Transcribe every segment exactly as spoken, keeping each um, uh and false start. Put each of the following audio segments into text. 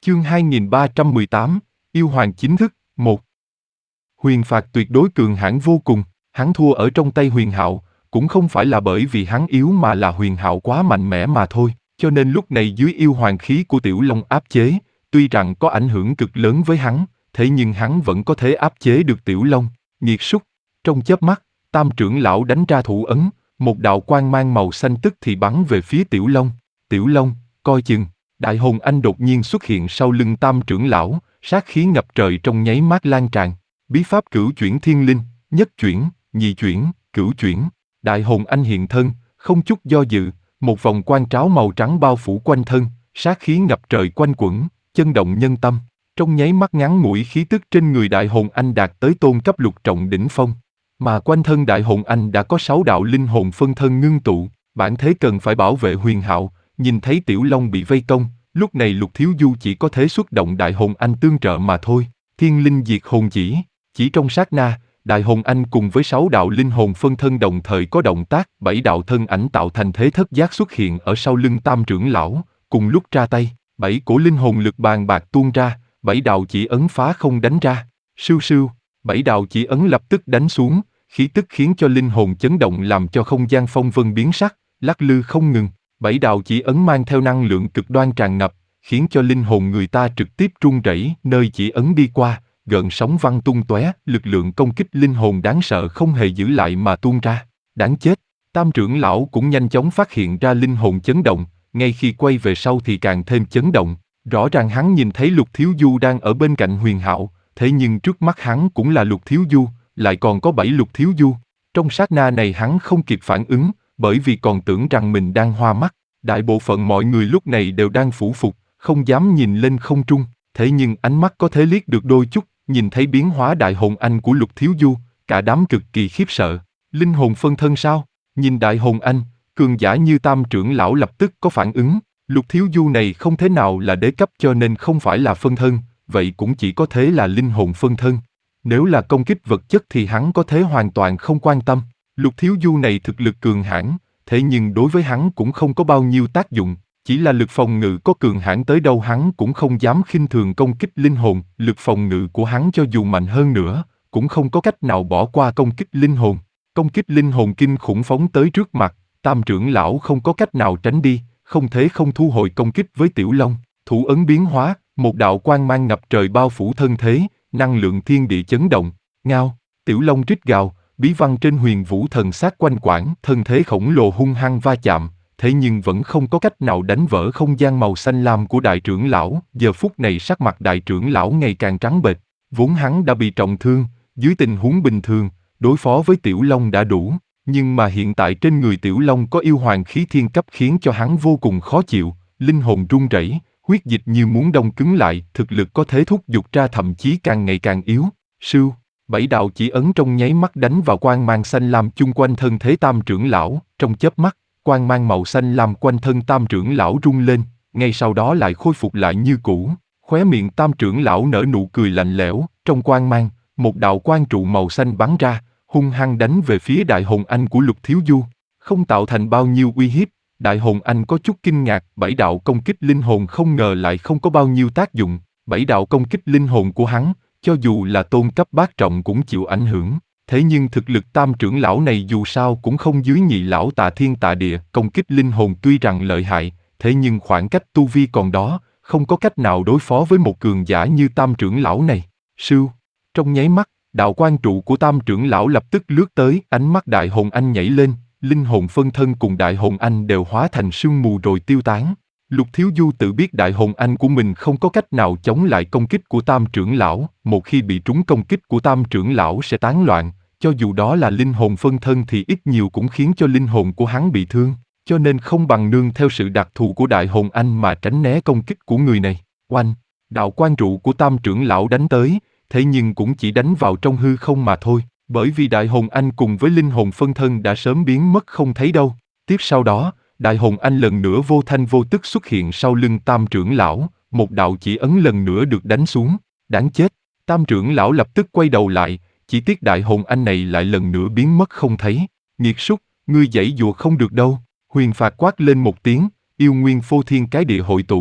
Chương hai nghìn ba trăm mười tám, Yêu Hoàng chính thức, một. Huyền phạt tuyệt đối cường hãn vô cùng, hắn thua ở trong tay Huyền Hạo, cũng không phải là bởi vì hắn yếu mà là Huyền Hạo quá mạnh mẽ mà thôi, cho nên lúc này dưới yêu hoàng khí của Tiểu Long áp chế, tuy rằng có ảnh hưởng cực lớn với hắn, thế nhưng hắn vẫn có thể áp chế được Tiểu Long, nghiệt súc. Trong chớp mắt, Tam trưởng lão đánh ra thủ ấn, một đạo quang mang màu xanh tức thì bắn về phía Tiểu Long. Tiểu Long, coi chừng. Đại hồn anh đột nhiên xuất hiện sau lưng Tam trưởng lão, sát khí ngập trời trong nháy mắt lan tràn. Bí pháp cửu chuyển thiên linh, nhất chuyển, nhị chuyển, cửu chuyển. Đại hồn anh hiện thân, không chút do dự, một vòng quang tráo màu trắng bao phủ quanh thân, sát khí ngập trời quanh quẩn, chân động nhân tâm. Trong nháy mắt ngắn ngủi khí tức trên người đại hồn anh đạt tới tôn cấp lục trọng đỉnh phong. Mà quanh thân đại hồn anh đã có sáu đạo linh hồn phân thân ngưng tụ, bản thế cần phải bảo vệ Huyền Hạo. Nhìn thấy Tiểu Long bị vây công, lúc này Lục Thiếu Du chỉ có thể xuất động đại hồn anh tương trợ mà thôi. Thiên linh diệt hồn chỉ, chỉ trong sát na, đại hồn anh cùng với sáu đạo linh hồn phân thân đồng thời có động tác, bảy đạo thân ảnh tạo thành thế thất giác xuất hiện ở sau lưng Tam trưởng lão, cùng lúc ra tay, bảy cổ linh hồn lực bàn bạc tuôn ra, bảy đạo chỉ ấn phá không đánh ra, sưu sưu, bảy đạo chỉ ấn lập tức đánh xuống, khí tức khiến cho linh hồn chấn động làm cho không gian phong vân biến sắc, lắc lư không ngừng. Bảy đạo chỉ ấn mang theo năng lượng cực đoan tràn ngập, khiến cho linh hồn người ta trực tiếp run rẩy. Nơi chỉ ấn đi qua, gợn sóng văng tung tóe, lực lượng công kích linh hồn đáng sợ không hề giữ lại mà tuôn ra. Đáng chết! Tam trưởng lão cũng nhanh chóng phát hiện ra linh hồn chấn động, ngay khi quay về sau thì càng thêm chấn động. Rõ ràng hắn nhìn thấy Lục Thiếu Du đang ở bên cạnh Huyền Hạo, thế nhưng trước mắt hắn cũng là Lục Thiếu Du, lại còn có bảy Lục Thiếu Du. Trong sát na này hắn không kịp phản ứng, bởi vì còn tưởng rằng mình đang hoa mắt. Đại bộ phận mọi người lúc này đều đang phủ phục, không dám nhìn lên không trung, thế nhưng ánh mắt có thể liếc được đôi chút, nhìn thấy biến hóa đại hồn anh của Lục Thiếu Du, cả đám cực kỳ khiếp sợ. Linh hồn phân thân sao? Nhìn đại hồn anh, cường giả như Tam trưởng lão lập tức có phản ứng. Lục Thiếu Du này không thể nào là đế cấp cho nên không phải là phân thân, vậy cũng chỉ có thể là linh hồn phân thân. Nếu là công kích vật chất thì hắn có thể hoàn toàn không quan tâm. Lục Thiếu Du này thực lực cường hãn, thế nhưng đối với hắn cũng không có bao nhiêu tác dụng, chỉ là lực phòng ngự có cường hãn tới đâu hắn cũng không dám khinh thường công kích linh hồn, lực phòng ngự của hắn cho dù mạnh hơn nữa, cũng không có cách nào bỏ qua công kích linh hồn. Công kích linh hồn kinh khủng phóng tới trước mặt, Tam trưởng lão không có cách nào tránh đi, không thể không thu hồi công kích với Tiểu Long, thủ ấn biến hóa, một đạo quang mang ngập trời bao phủ thân thế, năng lượng thiên địa chấn động, ngao, Tiểu Long rít gào. Bí văn trên huyền vũ thần sát quanh quẩn, thân thế khổng lồ hung hăng va chạm, thế nhưng vẫn không có cách nào đánh vỡ không gian màu xanh lam của đại trưởng lão. Giờ phút này sắc mặt đại trưởng lão ngày càng trắng bệch, vốn hắn đã bị trọng thương, dưới tình huống bình thường, đối phó với Tiểu Long đã đủ, nhưng mà hiện tại trên người Tiểu Long có yêu hoàng khí thiên cấp khiến cho hắn vô cùng khó chịu, linh hồn run rẩy, huyết dịch như muốn đông cứng lại, thực lực có thể thúc giục ra thậm chí càng ngày càng yếu. Sưu Bảy đạo chỉ ấn trong nháy mắt đánh vào quang mang xanh lam chung quanh thân thế Tam trưởng lão, trong chớp mắt, quang mang màu xanh lam quanh thân Tam trưởng lão rung lên, ngay sau đó lại khôi phục lại như cũ. Khóe miệng Tam trưởng lão nở nụ cười lạnh lẽo, trong quang mang, một đạo quang trụ màu xanh bắn ra, hung hăng đánh về phía đại hồn anh của Lục Thiếu Du, không tạo thành bao nhiêu uy hiếp. Đại hồn anh có chút kinh ngạc, bảy đạo công kích linh hồn không ngờ lại không có bao nhiêu tác dụng. Bảy đạo công kích linh hồn của hắn, cho dù là tôn cấp bát trọng cũng chịu ảnh hưởng, thế nhưng thực lực Tam trưởng lão này dù sao cũng không dưới nhị lão Tạ Thiên Tạ Địa. Công kích linh hồn tuy rằng lợi hại, thế nhưng khoảng cách tu vi còn đó, không có cách nào đối phó với một cường giả như Tam trưởng lão này. Sưu, trong nháy mắt, đạo quang trụ của Tam trưởng lão lập tức lướt tới, ánh mắt đại hồn anh nhảy lên, linh hồn phân thân cùng đại hồn anh đều hóa thành sương mù rồi tiêu tán. Lục Thiếu Du tự biết đại hồn anh của mình không có cách nào chống lại công kích của Tam trưởng lão, một khi bị trúng công kích của Tam trưởng lão sẽ tán loạn, cho dù đó là linh hồn phân thân thì ít nhiều cũng khiến cho linh hồn của hắn bị thương, cho nên không bằng nương theo sự đặc thù của đại hồn anh mà tránh né công kích của người này. Oanh, đạo quang trụ của Tam trưởng lão đánh tới, thế nhưng cũng chỉ đánh vào trong hư không mà thôi, bởi vì đại hồn anh cùng với linh hồn phân thân đã sớm biến mất không thấy đâu. Tiếp sau đó, đại hồn anh lần nữa vô thanh vô tức xuất hiện sau lưng Tam trưởng lão, một đạo chỉ ấn lần nữa được đánh xuống. Đáng chết! Tam trưởng lão lập tức quay đầu lại, chỉ tiếc đại hồn anh này lại lần nữa biến mất không thấy. Nghiệt súc, ngươi giãy giụa không được đâu. Huyền phạt quát lên một tiếng, yêu nguyên phô thiên cái địa hội tụ,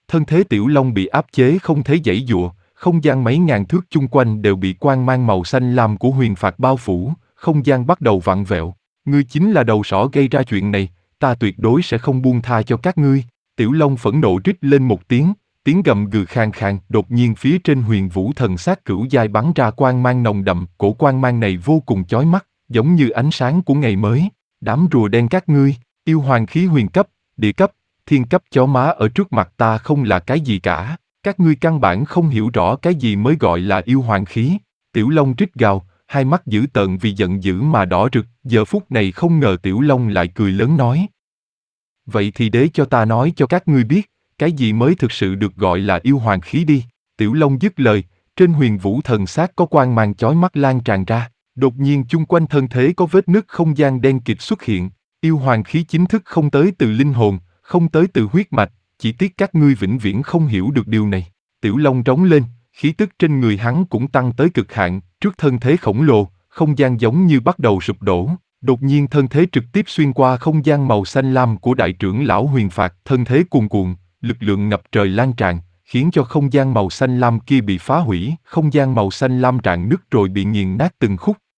Thân thế Tiểu Long bị áp chế không thể giãy giụa, không gian mấy ngàn thước chung quanh đều bị quang mang màu xanh lam của huyền phạt bao phủ, không gian bắt đầu vặn vẹo. Ngươi chính là đầu sỏ gây ra chuyện này, ta tuyệt đối sẽ không buông tha cho các ngươi. Tiểu Long phẫn nộ rít lên một tiếng, tiếng gầm gừ khàn khàn. Đột nhiên phía trên huyền vũ thần sát cửu giai bắn ra quang mang nồng đậm, cổ quang mang này vô cùng chói mắt, giống như ánh sáng của ngày mới. Đám rùa đen các ngươi, yêu hoàng khí huyền cấp, địa cấp, thiên cấp chó má ở trước mặt ta không là cái gì cả. Các ngươi căn bản không hiểu rõ cái gì mới gọi là yêu hoàng khí. Tiểu Long rít gào, hai mắt dữ tợn vì giận dữ mà đỏ rực. Giờ phút này không ngờ Tiểu Long lại cười lớn nói: vậy thì để cho ta nói cho các ngươi biết, cái gì mới thực sự được gọi là yêu hoàng khí đi. Tiểu Long dứt lời, trên huyền vũ thần sát có quang mang chói mắt lan tràn ra. Đột nhiên chung quanh thân thế có vết nứt không gian đen kịt xuất hiện. Yêu hoàng khí chính thức không tới từ linh hồn, không tới từ huyết mạch, chỉ tiếc các ngươi vĩnh viễn không hiểu được điều này. Tiểu Long trống lên, khí tức trên người hắn cũng tăng tới cực hạn, trước thân thế khổng lồ, không gian giống như bắt đầu sụp đổ. Đột nhiên thân thế trực tiếp xuyên qua không gian màu xanh lam của đại trưởng lão huyền phạt, thân thế cuồn cuộn, lực lượng ngập trời lan tràn, khiến cho không gian màu xanh lam kia bị phá hủy, không gian màu xanh lam rạn nứt rồi bị nghiền nát từng khúc,